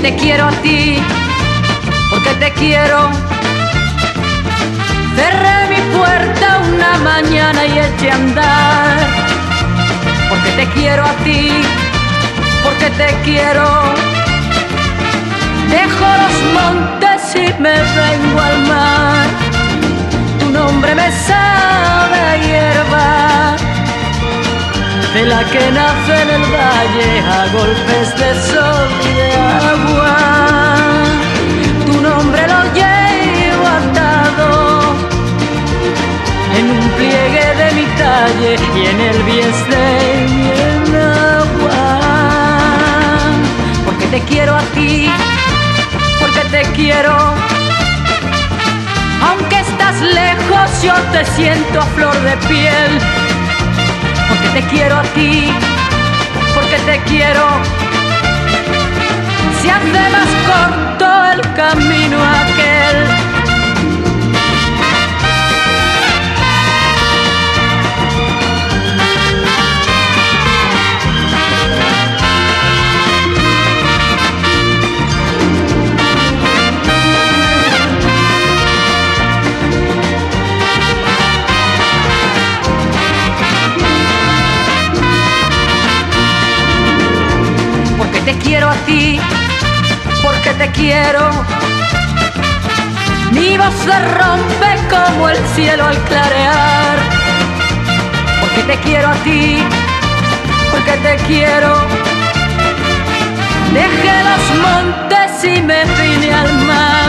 te quiero a ti, porque te quiero. Cerré mi puerta una mañana y eché a andar, porque te quiero a ti, porque te quiero. Dejo los montes y me vengo al mar, tu nombre me sabe a hierba, de la que nace en el valle a golpes de sol y de agua. Tu nombre lo llevo atado en un pliegue de mi talle y en el bies de mi agua. Porque te quiero a ti, porque te quiero. Aunque estás lejos yo te siento a flor de piel. Porque te quiero a ti, porque te quiero. Se hace más corto el camino aquel. Te quiero a ti, porque te quiero. Mi voz se rompe como el cielo al clarear. Porque te quiero a ti, porque te quiero. Dejé los montes y me vine al mar.